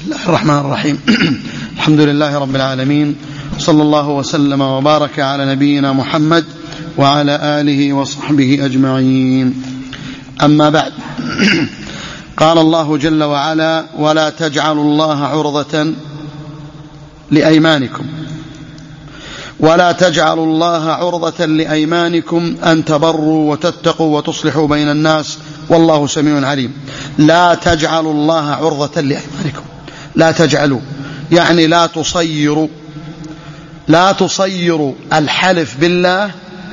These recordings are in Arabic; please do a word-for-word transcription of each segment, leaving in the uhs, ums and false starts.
بسم الله الرحمن الرحيم. الحمد لله رب العالمين، صلى الله وسلم وبارك على نبينا محمد وعلى آله وصحبه أجمعين. أما بعد، قال الله جل وعلا: ولا تجعلوا الله عرضة لأيمانكم ولا تجعلوا الله عرضة لأيمانكم أن تبروا وتتقوا وتصلحوا بين الناس والله سميع عليم. لا تجعلوا الله عرضة لأيمانكم، لا تجعلوا يعني لا تصيروا لا تصيروا الحلف بالله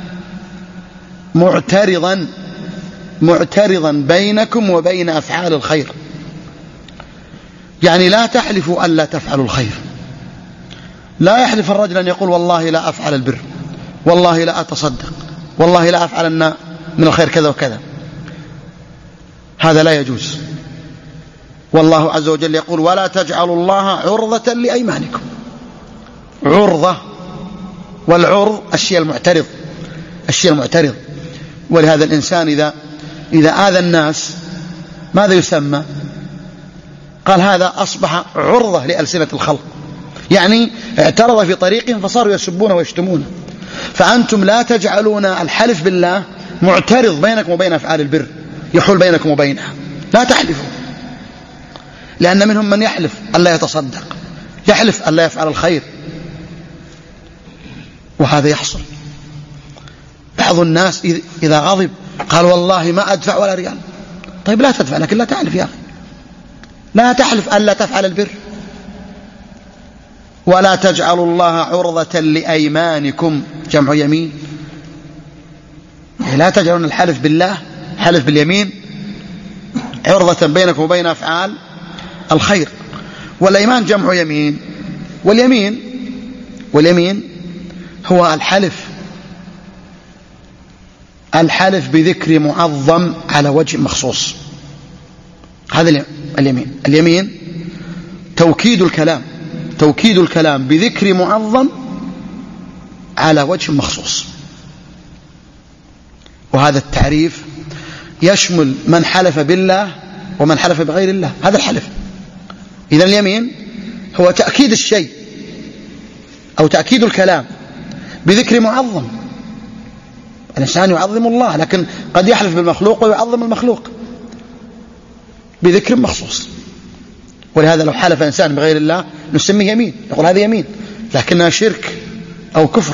معترضا معترضا بينكم وبين أفعال الخير. يعني لا تحلفوا ألا تفعلوا الخير. لا يحلف الرجل أن يقول والله لا أفعل البر، والله لا أتصدق، والله لا أفعلن من الخير كذا وكذا، هذا لا يجوز. والله عز وجل يقول: ولا تجعلوا الله عرضة لأيمانكم. عرضة، والعرض الشيء المعترض الشيء المعترض ولهذا الإنسان إذا إذا آذى الناس ماذا يسمى؟ قال هذا أصبح عرضة لألسنة الخلق، يعني اعترض في طريقهم فصاروا يسبونه ويشتمونه. فأنتم لا تجعلون الحلف بالله معترض بينكم وبين أفعال البر، يحول بينكم وبينها. لا تحلفوا، لأن منهم من يحلف ألا يتصدق، يحلف ألا يفعل الخير، وهذا يحصل. بعض الناس إذا غضب قال والله ما أدفع ولا ريال. طيب لا تدفع، لكن لا تحلف يا أخي، لا تحلف ألا تفعل البر. ولا تجعلوا الله عرضة لأيمانكم، جمع يمين. لا تجعلون الحلف بالله، حلف باليمين، عرضة بينكم وبين أفعال الخير. والأيمان جمع يمين، واليمين واليمين هو الحلف الحلف بذكر معظم على وجه مخصوص. هذا اليمين. اليمين توكيد الكلام توكيد الكلام بذكر معظم على وجه مخصوص. وهذا التعريف يشمل من حلف بالله ومن حلف بغير الله، هذا الحلف. إذن اليمين هو تأكيد الشيء أو تأكيد الكلام بذكر معظم. الإنسان يعظم الله، لكن قد يحلف بالمخلوق ويعظم المخلوق بذكر مخصوص. ولهذا لو حلف إنسان بغير الله نسميه يمين، يقول هذا يمين، لكنها شرك أو كفر.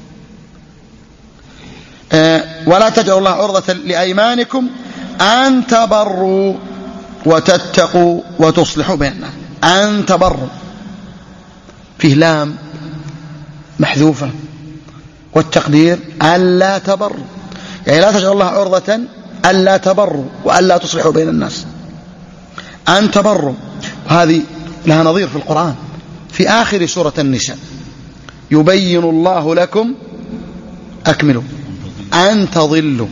أه ولا تجعلوا الله عرضة لأيمانكم أن تبروا وتتقوا وتصلحوا بين الناس. أن تبروا فيه لام محذوفة، والتقدير ألا تبروا، يعني لا تجعلوا الله عرضة ألا تبروا وألا تصلحوا بين الناس. أن تبروا، وهذه لها نظير في القرآن في آخر سورة النساء: يبين الله لكم أكملوا أن تضلوا.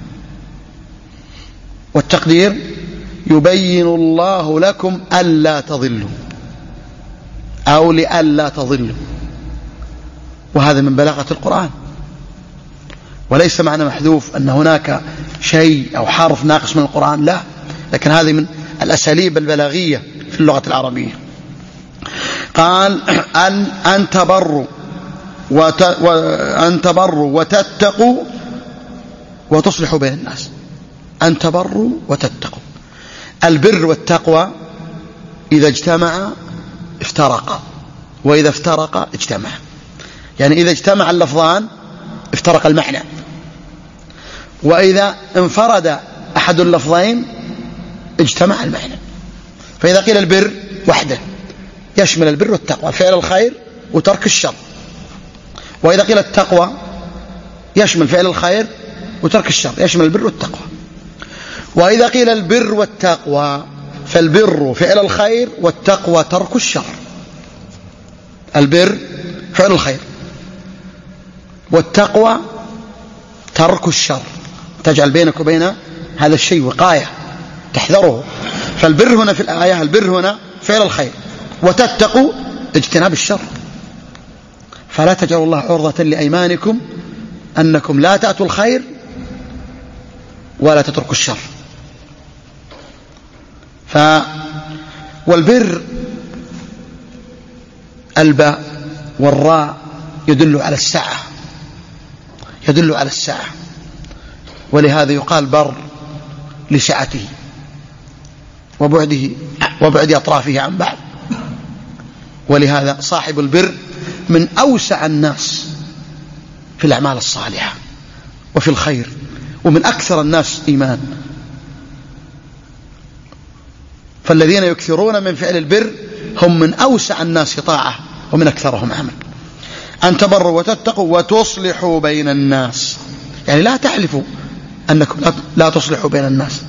والتقدير يبين الله لكم ألا تضلوا أو لألا تضلوا. وهذا من بلاغة القرآن، وليس معنى محذوف أن هناك شيء أو حرف ناقص من القرآن، لا، لكن هذه من الأساليب البلاغية في اللغة العربية. قال أن, أن تبروا وت... أن تبروا وتتقوا وتصلحوا بين الناس. أن تبروا وتتقوا. البر والتقوى إذا اجتمع افترقا، وإذا افترقا اجتمع. يعني إذا اجتمع اللفظان افترق المعنى، وإذا انفرد أحد اللفظين اجتمع المعنى. فإذا قيل البر وحده يشمل البر والتقوى، فعل الخير وترك الشر. وإذا قيل التقوى يشمل فعل الخير وترك الشر، يشمل البر والتقوى. وإذا قيل البر والتقوى فالبر فعل الخير والتقوى ترك الشر. البر فعل الخير والتقوى ترك الشر، تجعل بينك وبين هذا الشيء وقاية تحذره. فالبر هنا في الآية، البر هنا فعل الخير، وتتقوا اجتناب الشر. فلا تجعلوا الله عرضة لأيمانكم أنكم لا تأتوا الخير ولا تتركوا الشر. ف والبر الباء والراء يدل على السعة، يدل على السعة، ولهذا يقال بر لسعته وبعده وبعد أطرافه عن بعض. ولهذا صاحب البر من أوسع الناس في الأعمال الصالحة وفي الخير، ومن أكثر الناس إيمان. فالذين يكثرون من فعل البر هم من أوسع الناس طاعة ومن أكثرهم عمل. أن تبروا وتتقوا وتصلحوا بين الناس، يعني لا تحلفوا أنكم لا تصلحوا بين الناس.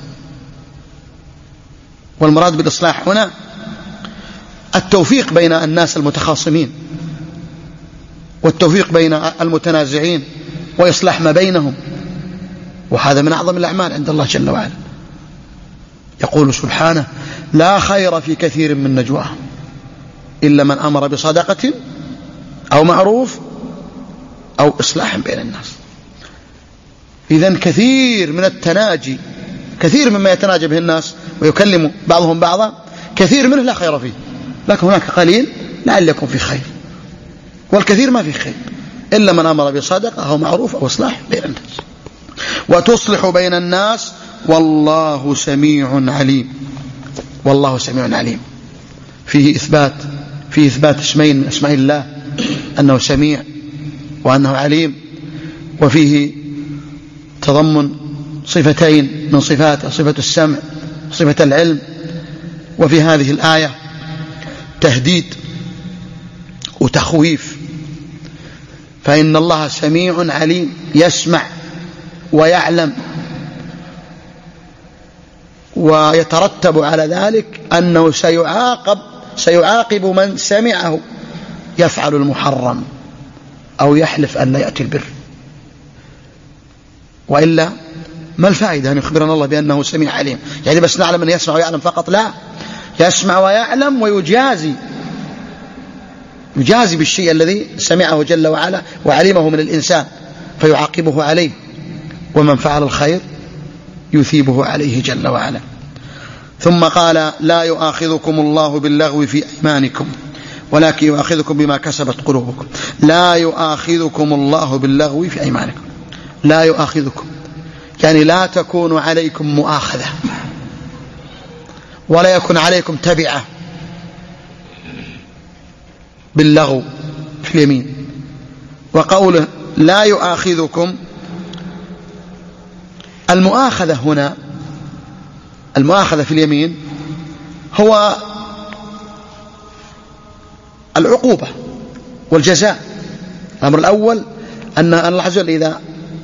والمراد بالإصلاح هنا التوفيق بين الناس المتخاصمين، والتوفيق بين المتنازعين، وإصلاح ما بينهم، وهذا من أعظم الأعمال عند الله جل وعلا. يقول سبحانه: لا خير في كثير من نجواهم إلا من أمر بصدقة أو معروف أو إصلاح بين الناس. إذن كثير من التناجي، كثير مما يتناجى به الناس ويكلم بعضهم بعضا، كثير منه لا خير فيه، لكن هناك قليل لعل يكون في خير، والكثير ما في خير إلا من أمر بصدقة أو معروف أو إصلاح بين الناس. وتصلح بين الناس والله سميع عليم. والله سميع عليم فيه إثبات، فيه إثبات اسمين من أسماء الله، أنه سميع وأنه عليم، وفيه تضمن صفتين من صفاته، صفة السمع صفة العلم. وفي هذه الآية تهديد وتخويف، فإن الله سميع عليم، يسمع ويعلم، ويترتب على ذلك أنه سيعاقب سيعاقب من سمعه يفعل المحرم أو يحلف أن لا يأتي البر. وإلا ما الفائدة أن يخبرنا الله بأنه سميع عليم؟ يعني بس نعلم أن يسمع ويعلم فقط؟ لا، يسمع ويعلم ويجازي، يجازي بالشيء الذي سمعه جل وعلا وعلمه من الإنسان فيعاقبه عليه، ومن فعل الخير يثيبه عليه جل وعلا. ثم قال: لا يؤاخذكم الله باللغو في أيمانكم ولكن يؤاخذكم بما كسبت قلوبكم. لا يؤاخذكم الله باللغو في أيمانكم، لا يؤاخذكم يعني لا تكون عليكم مؤاخذة ولا يكون عليكم تبعة باللغو في اليمين. وقوله لا يؤاخذكم، المؤاخذة هنا، المؤاخذة في اليمين هو العقوبة والجزاء. الأمر الأول أن الله عز وجل إذا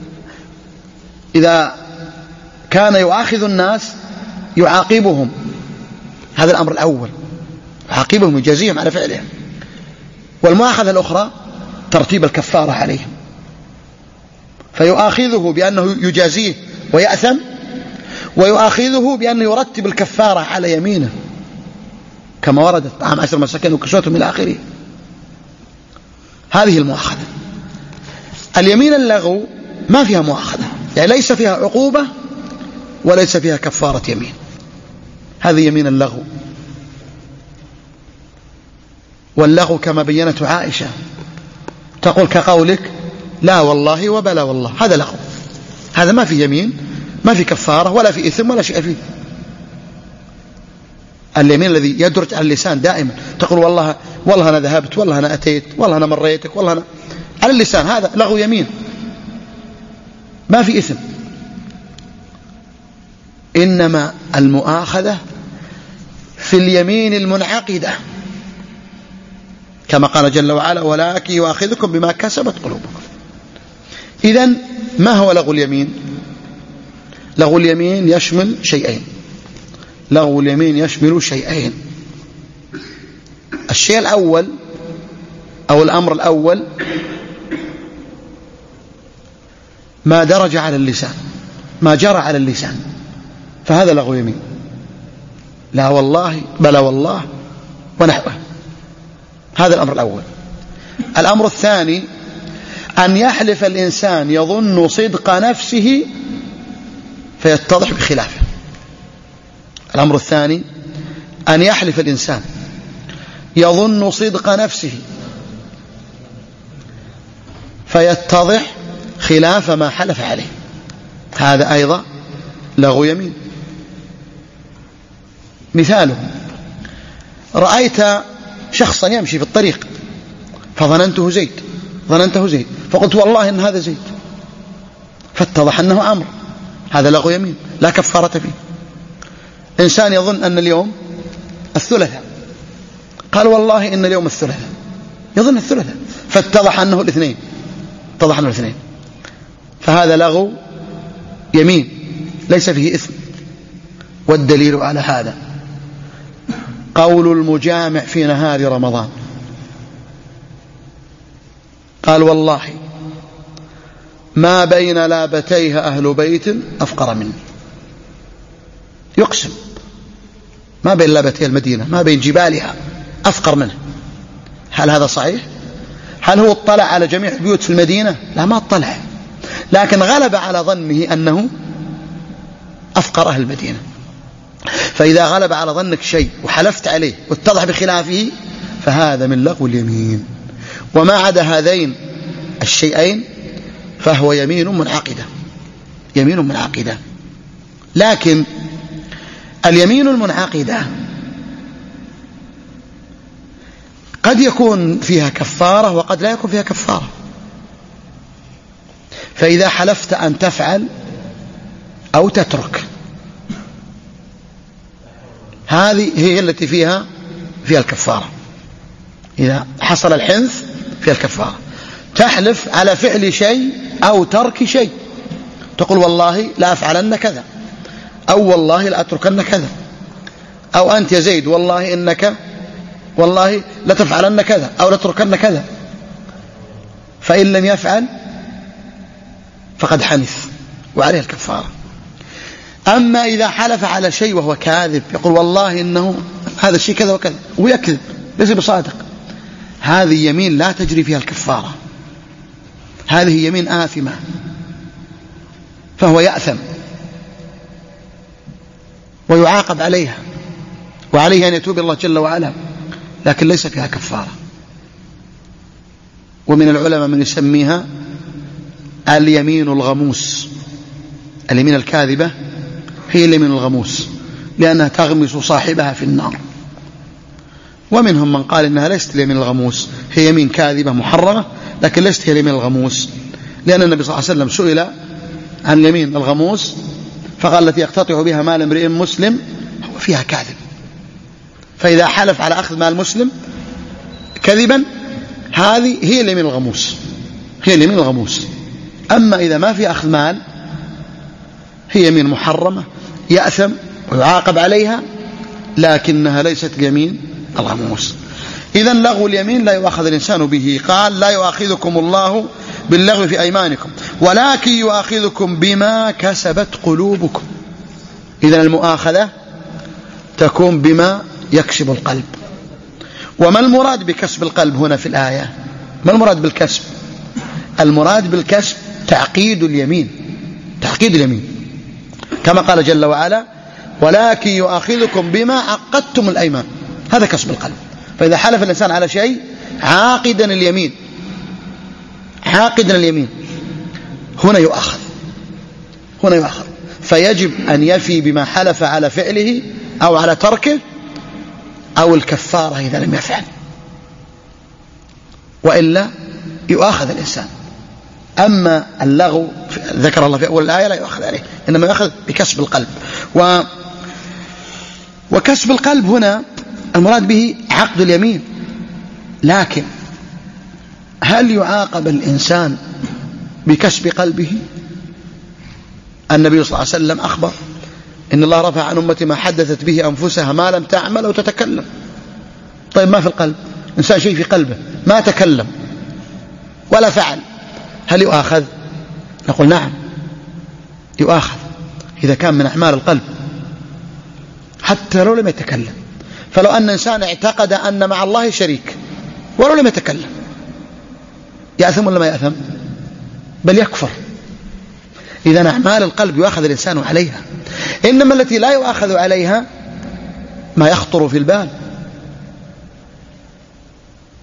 إذا كان يؤاخذ الناس يعاقبهم، هذا الأمر الأول، يعاقبهم يجازيهم على فعلهم. والمؤاخذة الأخرى ترتيب الكفارة عليهم، فيؤاخذه بأنه يجازيه ويأثم، ويؤاخذه بأنه يرتب الكفارة على يمينه كما وردت عام عشر مساكين وكسوتهم إلى آخره. هذه المؤاخذة. اليمين اللغو ما فيها مؤاخذة، يعني ليس فيها عقوبة وليس فيها كفارة يمين، هذه يمين اللغو. واللغو كما بينته عائشة تقول كقولك لا والله وبلا والله، هذا لغو، هذا ما في يمين، ما في كفارة ولا في إثم ولا شيء فيه. اليمين الذي يدرج على اللسان دائما، تقول والله والله أنا ذهبت، والله أنا أتيت، والله أنا مريتك، والله أنا، على اللسان، هذا لغو يمين ما في إثم. إنما المؤاخذة في اليمين المنعقدة كما قال جل وعلا ولكن يؤاخذكم بما كسبت قلوبكم. إذن ما هو لغو اليمين؟ لغو اليمين يشمل شيئين، لغو اليمين يشمل شيئين. الشيء الأول أو الأمر الأول ما درج على اللسان، ما جرى على اللسان، فهذا لغو يمين، لا والله بلا والله ونحوه، هذا الأمر الأول. الأمر الثاني أن يحلف الإنسان يظن صدق نفسه فيتضح بخلافه. الأمر الثاني أن يحلف الإنسان يظن صدق نفسه فيتضح خلاف ما حلف عليه، هذا أيضا لغو يمين. مثاله: رأيت شخصا يمشي في الطريق فظننته زيد ظننته زيد فقلت والله إن هذا زيد، فاتضح أنه عمرو، هذا لغو يمين لا كفارة فيه. إنسان يظن أن اليوم الثلاثاء، قال والله إن اليوم الثلاثاء، يظن الثلاثاء فاتضح أنه الاثنين، اتضح أنه الاثنين، فهذا لغو يمين ليس فيه إثم. والدليل على هذا قول المجامع في نهار رمضان، قال والله ما بين لابتيها أهل بيت أفقر مني، يقسم ما بين لابتيها المدينة ما بين جبالها أفقر منه. هل هذا صحيح؟ هل هو اطلع على جميع البيوت في المدينة؟ لا، ما اطلع، لكن غلب على ظنه أنه أفقر أهل المدينة. فإذا غلب على ظنك شيء وحلفت عليه واتضح بخلافه فهذا من لغو اليمين. وما عدا هذين الشيئين فهو يمين منعقدة، يمين منعقدة. لكن اليمين المنعقدة قد يكون فيها كفارة وقد لا يكون فيها كفارة. فإذا حلفت أن تفعل أو تترك، هذه هي التي فيها فيها الكفارة. إذا حصل الحنث فيها الكفارة. تحلف على فعل شيء أو ترك شيء، تقول والله لا أفعلن كذا، أو والله لا أتركن كذا، أو أنت يا زيد والله إنك والله لا تفعلن كذا أو لا تتركن كذا، فإن لم يفعل فقد حنث وعليه الكفارة. أما إذا حلف على شيء وهو كاذب، يقول والله إنه هذا الشيء كذا وكذا ويكذب ليس بصادق، هذه يمين لا تجري فيها الكفارة، هذه يمين آثمة، فهو يأثم ويعاقب عليها، وعليه أن يتوب الله جل وعلا، لكن ليس فيها كفارة. ومن العلماء من يسميها اليمين الغموس، اليمين الكاذبة هي اليمين الغموس، لأنها تغمس صاحبها في النار. ومنهم من قال إنها ليست اليمين الغموس، هي يمين كاذبة محرمة، لكن ليست هي اليمين الغموس، لأن النبي صلى الله عليه وسلم سئل عن اليمين الغموس فقال التي يقتطع بها مال امرئ مسلم هو فيها كاذب. فإذا حلف على أخذ مال مسلم كذبا هذه هي اليمين الغموس، هي اليمين الغموس. أما إذا ما في أخذ مال هي يمين محرمة يأثم ويعاقب عليها، لكنها ليست اليمين الغموس. إذن لغو اليمين لا يؤاخذ الإنسان به. قال لا يؤاخذكم الله باللغو في أيمانكم ولكن يؤاخذكم بما كسبت قلوبكم. إذن المؤاخذة تكون بما يكسب القلب. وما المراد بكسب القلب هنا في الآية؟ ما المراد بالكسب؟ المراد بالكسب تعقيد اليمين، تعقيد اليمين، كما قال جل وعلا ولكن يؤاخذكم بما عقدتم الأيمان، هذا كسب القلب. فإذا حلف الإنسان على شيء عاقدا اليمين، عاقدا اليمين، هنا يؤاخذ، هنا يؤاخذ، فيجب أن يفي بما حلف على فعله أو على تركه أو الكفارة إذا لم يفعل، وإلا يؤاخذ الإنسان. أما اللغو ذكر الله في أول الآية لا يؤاخذ عليه، إنما يؤاخذ بكسب القلب. و وكسب القلب هنا المراد به عقد اليمين. لكن هل يعاقب الإنسان بكسب قلبه؟ النبي صلى الله عليه وسلم أخبر إن الله رفع عن أمتي ما حدثت به أنفسها ما لم تعمل أو تتكلم. طيب ما في القلب، إنسان شيء في قلبه ما تكلم ولا فعل، هل يؤاخذ؟ نقول نعم يؤاخذ إذا كان من أعمال القلب حتى لو لم يتكلم. فلو أن إنسان اعتقد أن مع الله شريك ولو لم يتكلم يأثم ولا ما يأثم؟ بل يكفر. إذن أعمال القلب يؤاخذ الإنسان عليها، إنما التي لا يؤاخذ عليها ما يخطر في البال،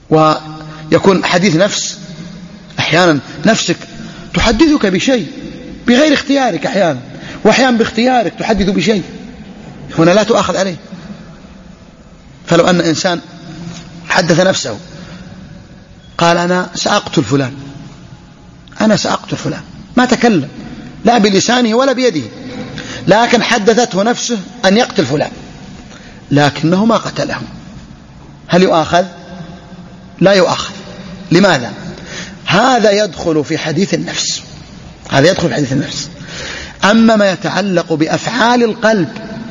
ويكون حديث نفس. أحيانا نفسك تحدثك بشيء بغير اختيارك أحيانا، وأحيانا باختيارك تحدث بشيء، هنا لا تؤاخذ عليه. فلو أن إنسان حدث نفسه قال أنا سأقتل فلان، أنا سأقتل فلان، ما تكلم لا بلسانه ولا بيده، لكن حدثته نفسه أن يقتل فلان لكنه ما قتله، هل يؤاخذ؟ لا يؤاخذ. لماذا؟ هذا يدخل في حديث النفس، هذا يدخل في حديث النفس. أما ما يتعلق بأفعال القلب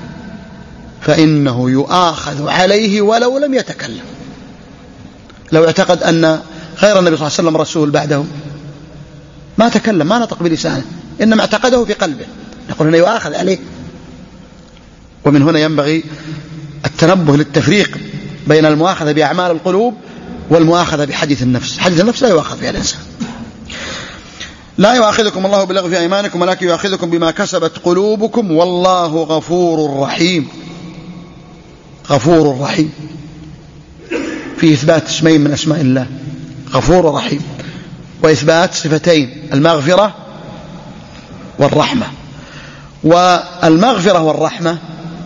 فإنه يؤاخذ عليه ولو لم يتكلم. لو اعتقد أن غير النبي صلى الله عليه وسلم رسول بعده ما تكلم، ما نطق بلسانه، إنما اعتقده في قلبه، نقول هنا يؤاخذ عليه. ومن هنا ينبغي التنبه للتفريق بين المؤاخذة بأعمال القلوب والمؤاخذة بحديث النفس. حديث النفس لا يؤاخذ فيها الإنسان. لا يؤاخذكم الله باللغو في أيمانكم ولكن يؤاخذكم بما كسبت قلوبكم والله غفور رحيم. غفور رحيم في إثبات اسمين من أسماء الله، غفور رحيم، وإثبات صفتين، المغفرة والرحمة. والمغفرة والرحمة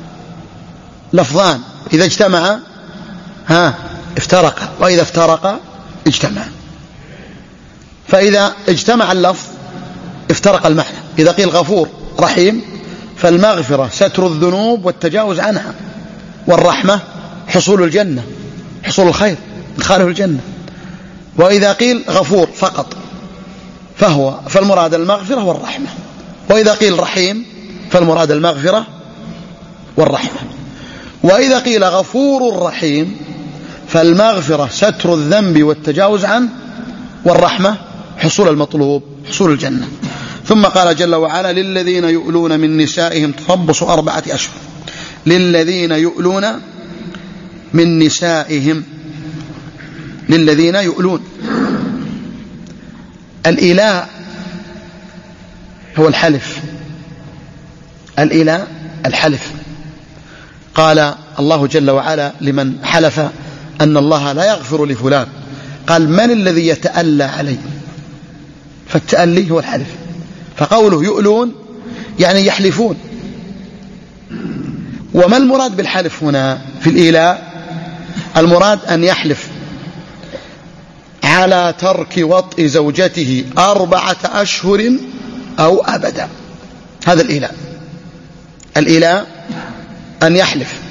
لفظان إذا اجتمع ها افترق، وإذا افترق اجتمع. فإذا اجتمع اللفظ افترق المعنى. إذا قيل غفور رحيم فالمغفرة ستر الذنوب والتجاوز عنها، والرحمة حصول الجنة، حصول الخير، إدخاله الجنة. وإذا قيل غفور فقط فهو فالمراد المغفرة والرحمة، وإذا قيل رحيم فالمراد المغفرة والرحمة. وإذا قيل غفور رحيم فالمغفرة ستر الذنب والتجاوز عنه، والرحمة حصول المطلوب، حصول الجنة. ثم قال جل وعلا للذين يؤلون من نسائهم تربص أربعة أشهر. للذين يؤلون من نسائهم، للذين يؤلون. الإيلاء هو الحلف، الإيلاء الحلف. قال الله جل وعلا لمن حلف أن الله لا يغفر لفلان قال من الذي يتألى عليه؟ فالتألي هو الحلف. فقوله يؤلون يعني يحلفون. وما المراد بالحلف هنا في الإيلاء؟ المراد أن يحلف على ترك وطء زوجته أربعة أشهر أو أبدا. هذا الإيلاء. الإيلاء أن يحلف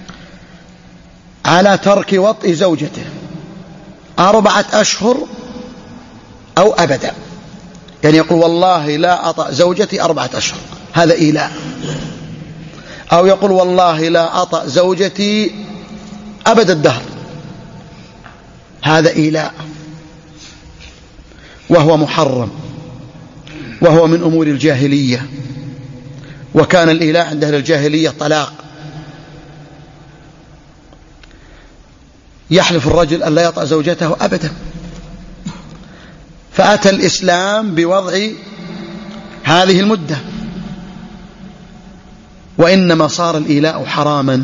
على ترك وطء زوجته أربعة أشهر أو أبدا، يعني يقول والله لا أطأ زوجتي أربعة أشهر، هذا إيلاء. أو يقول والله لا أطأ زوجتي أبد الدهر، هذا إيلاء، وهو محرم، وهو من أمور الجاهلية. وكان الإيلاء عند أهل الجاهلية طلاق. يحلف الرجل أن لا يطأ زوجته أبدا. فأتى الإسلام بوضع هذه المدة، وإنما صار الإيلاء حراما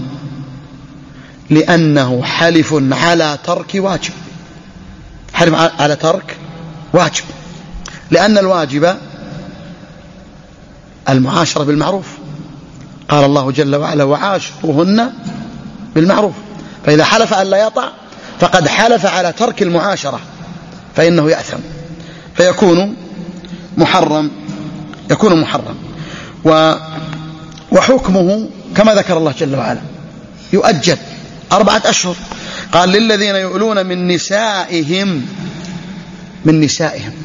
لأنه حلف على ترك واجب، حلف على ترك واجب، لأن الواجب المعاشرة بالمعروف. قال الله جل وعلا وعاشروهن بالمعروف. فإذا حلف أن لا يطع فقد حلف على ترك المعاشرة، فإنه يأثم، فيكون محرم، يكون محرم. وحكمه كما ذكر الله جل وعلا يؤجل أربعة أشهر. قال للذين يؤلون من نسائهم، من نسائهم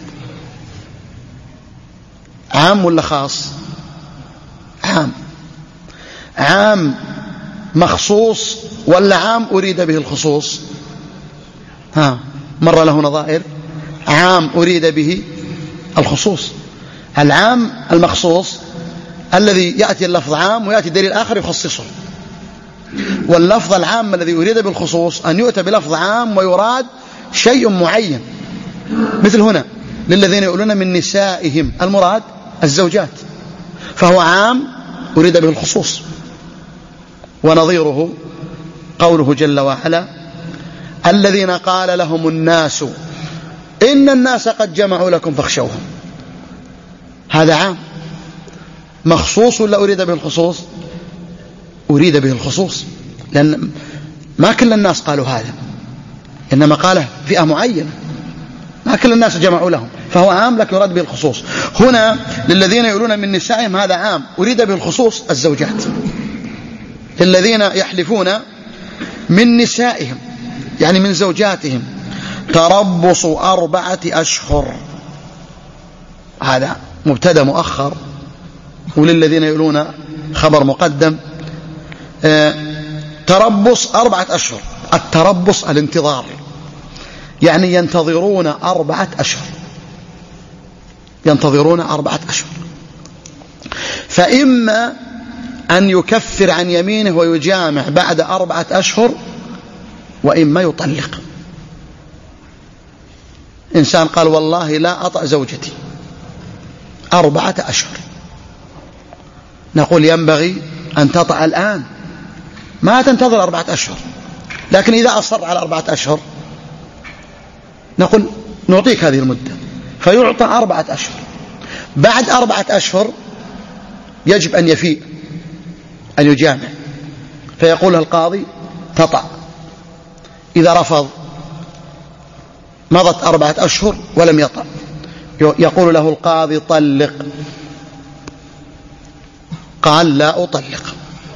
عام ولا خاص؟ عام. عام مخصوص ولا عام أريد به الخصوص؟ ها مر له نظائر. عام أريد به الخصوص. العام المخصوص الذي يأتي اللفظ عام ويأتي دليل آخر يخصصه، واللفظ العام الذي أريد بالخصوص أن يؤتى بلفظ عام ويراد شيء معين، مثل هنا للذين يؤلون من نسائهم، المراد الزوجات، فهو عام أريد به الخصوص. ونظيره قوله جل وعلا الذين قال لهم الناس إن الناس قد جمعوا لكم فاخشوهم. هذا عام مخصوص ولا أريد به الخصوص؟ أريد به الخصوص، لأن ما كل الناس قالوا هذا، إنما قاله فئة معينة، ما كل الناس جمعوا لهم، فهو عام لكن يراد به الخصوص. هنا للذين يقولون من نسائهم هذا عام، أريد به الخصوص الزوجات. للذين يحلفون من نسائهم يعني من زوجاتهم تربص أربعة أشهر، هذا مبتدأ مؤخر، وللذين يقولون خبر مقدم. تربص أربعة أشهر، التربص الانتظار، يعني ينتظرون أربعة أشهر، ينتظرون أربعة أشهر. فإما أن يكفر عن يمينه ويجامع بعد أربعة أشهر، وإما يطلق. إنسان قال والله لا أطأ زوجتي أربعة أشهر، نقول ينبغي أن تطأ الآن، ما تنتظر أربعة أشهر. لكن إذا أصر على أربعة أشهر نقول نعطيك هذه المدة، فيعطى أربعة أشهر. بعد أربعة أشهر يجب أن يفيء، أن يجامع، فيقول القاضي تطأ. إذا رفض مضت أربعة أشهر ولم يطأ، يقول له القاضي طلق، قال لا أطلق،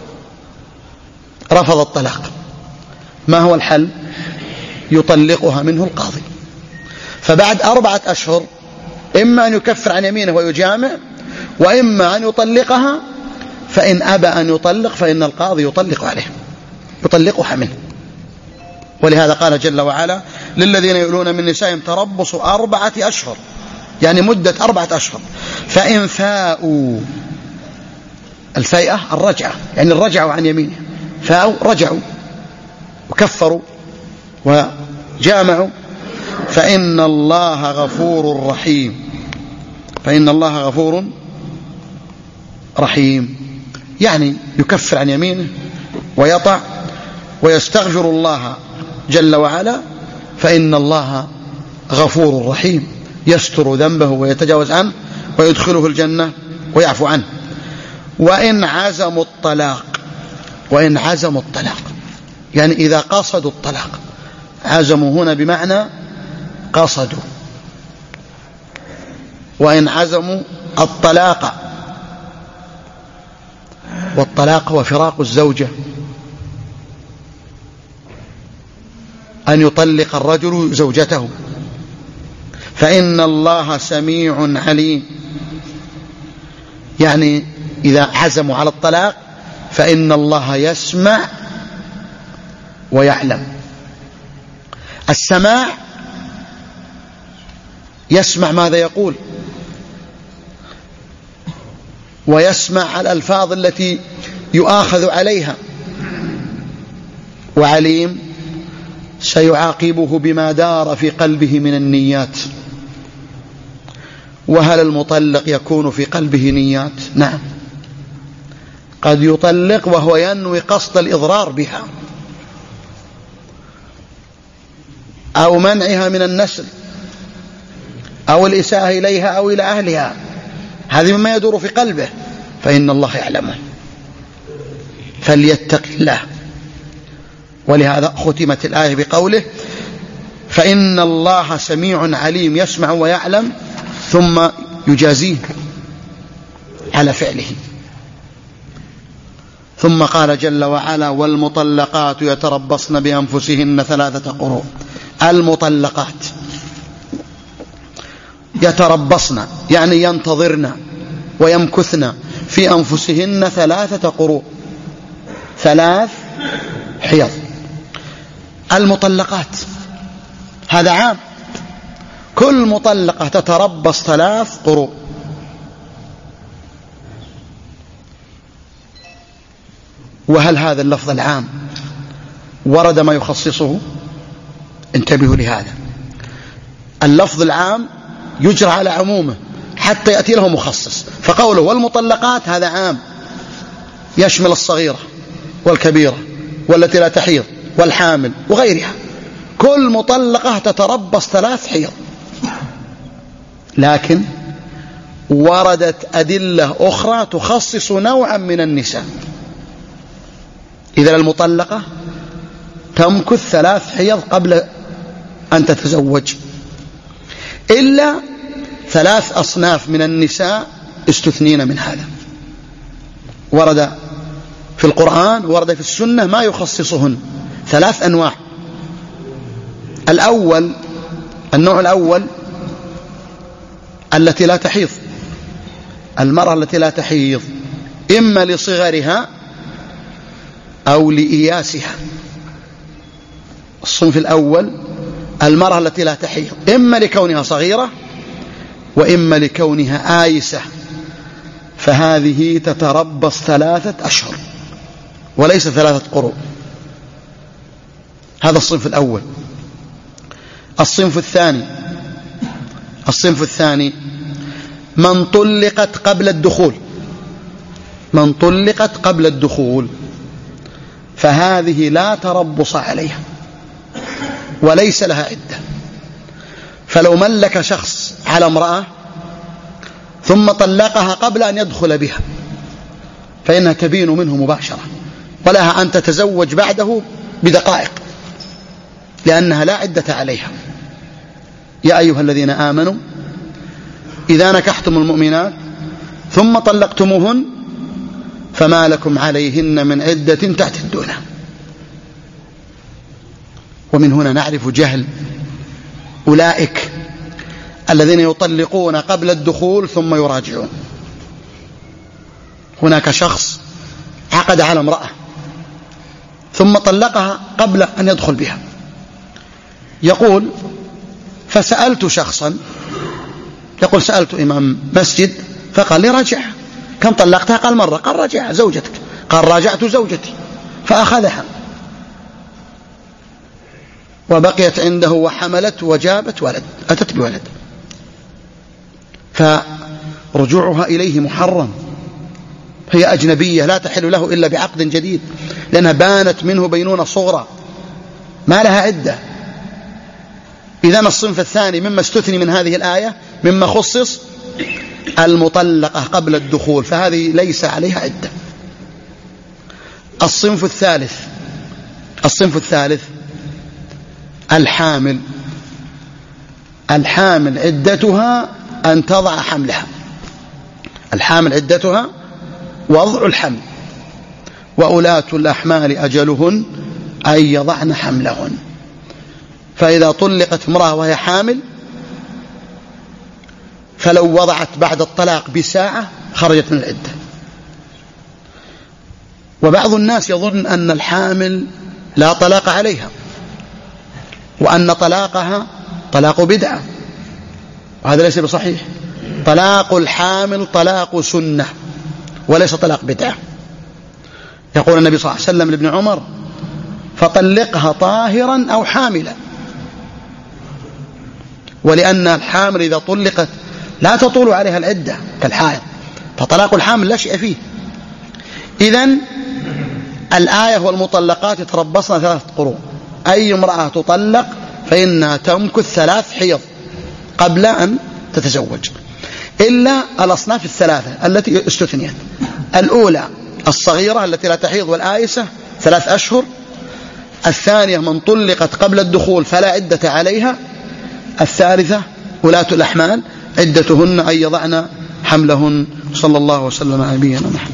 رفض الطلاق، ما هو الحل؟ يطلقها منه القاضي. فبعد أربعة أشهر إما أن يكفر عن يمينه ويجامع، وإما أن يطلقها، فإن أبى أن يطلق فإن القاضي يطلق عليه، يطلقها منه. ولهذا قال جل وعلا للذين يؤلون من نسائهم تربص أربعة أشهر، يعني مدة أربعة أشهر. فإن فاءوا، الفيئة الرجعة، يعني الرجعوا عن يمينه، فاءوا رجعوا وكفروا وجامعوا، فإن الله غفور رحيم، فإن الله غفور رحيم، يعني يكفر عن يمينه ويطع ويستغفر الله جل وعلا، فإن الله غفور رحيم، يستر ذنبه ويتجاوز عنه ويدخله الجنة ويعفو عنه. وإن عزموا الطلاق، وإن عزموا الطلاق يعني إذا قصدوا الطلاق، عزموا هنا بمعنى قصدوا. وإن عزموا الطلاق، والطلاق هو فراق الزوجة، أن يطلق الرجل زوجته، فإن الله سميع عليم، يعني إذا عزموا على الطلاق فإن الله يسمع ويعلم. السماع يسمع ماذا يقول، ويسمع الألفاظ التي يؤاخذ عليها، وعليم سيعاقبه بما دار في قلبه من النيات. وهل المطلق يكون في قلبه نيات؟ نعم، قد يطلق وهو ينوي قصد الإضرار بها أو منعها من النسل أو الإساءة إليها أو إلى أهلها، هذه مما يدور في قلبه، فإن الله يعلمه، فليتق الله. ولهذا ختمت الآية بقوله فإن الله سميع عليم، يسمع ويعلم، ثم يجازيه على فعله. ثم قال جل وعلا والمطلقات يتربصن بأنفسهن ثلاثة قروء. المطلقات يتربصن يعني ينتظرن ويمكثن في أنفسهن ثلاثة قروء، ثلاث حيض. المطلقات هذا عام، كل مطلقة تتربص ثلاث قروء. وهل هذا اللفظ العام ورد ما يخصصه؟ انتبهوا لهذا، اللفظ العام يجرى على عمومه حتى يأتي له مخصص. فقوله والمطلقات هذا عام، يشمل الصغيرة والكبيرة والتي لا تحيض والحامل وغيرها، كل مطلقة تتربص ثلاث حيض. لكن وردت أدلة أخرى تخصص نوعا من النساء. إذا المطلقة تمكث ثلاث حيض قبل أن تتزوج، إلا ثلاث أصناف من النساء استثنين من هذا. ورد في القرآن ورد في السنة ما يخصصهن، ثلاث أنواع. الأول النوع الأول التي لا تحيض، المرأة التي لا تحيض إما لصغرها أو لإياسها. الصنف الأول المرأة التي لا تحيض إما لكونها صغيرة وإما لكونها آيسة، فهذه تتربص ثلاثة أشهر وليس ثلاثة قروء. هذا الصنف الأول. الصنف الثاني الصنف الثاني من طلقت قبل الدخول من طلقت قبل الدخول فهذه لا تربص عليها وليس لها عدة. فلو ملك شخص على امرأة ثم طلقها قبل أن يدخل بها فإنها تبين منه مباشرة، ولها أن تتزوج بعده بدقائق لأنها لا عدة عليها. يا أيها الذين آمنوا إذا نكحتم المؤمنات ثم طلقتموهن فما لكم عليهن من عدة تعتدونها. ومن هنا نعرف جهل أولئك الذين يطلقون قبل الدخول ثم يراجعون. هناك شخص عقد على امرأة ثم طلقها قبل أن يدخل بها، يقول فسألت شخصا، يقول سألت إمام مسجد فقال لي راجعها. كم طلقتها؟ قال مرة. قال راجعها زوجتك. قال راجعت زوجتي، فأخذها وبقيت عنده وحملت وجابت ولد، أتت بولد، فرجوعها إليه محرم. هي أجنبية لا تحل له إلا بعقد جديد لأنها بانت منه بينونة صغرى ما لها عدة. إذن الصنف الثاني مما استثني من هذه الآية مما خصص المطلقة قبل الدخول، فهذه ليس عليها عدة. الصنف الثالث الصنف الثالث الحامل. الحامل عدتها أن تضع حملها. الحامل عدتها وضع الحمل، وأولاة الأحمال أجلهن أن يضعن حملهن. فإذا طلقت امرأة وهي حامل فلو وضعت بعد الطلاق بساعة خرجت من العدة. وبعض الناس يظن أن الحامل لا طلاق عليها وأن طلاقها طلاق بدعة، وهذا ليس بصحيح. طلاق الحامل طلاق سنة وليس طلاق بدعة. يقول النبي صلى الله عليه وسلم لابن عمر فطلقها طاهرا أو حاملا، ولأن الحامل إذا طلقت لا تطول عليها العدة كالحائض، فطلاق الحامل لا شيء فيه. إذن الآية والمطلقات يتربصن ثلاثة قروء. أي امرأة تطلق فإنها تمكث ثلاث حيض قبل أن تتزوج، إلا الأصناف الثلاثة التي استثنيت. الأولى الصغيرة التي لا تحيض والآيسة ثلاث أشهر. الثانية من طلقت قبل الدخول فلا عدة عليها. الثالثة ولاة الأحمال عدتهن أن يضعن حملهن. صلى الله وسلم على نبينا محمد.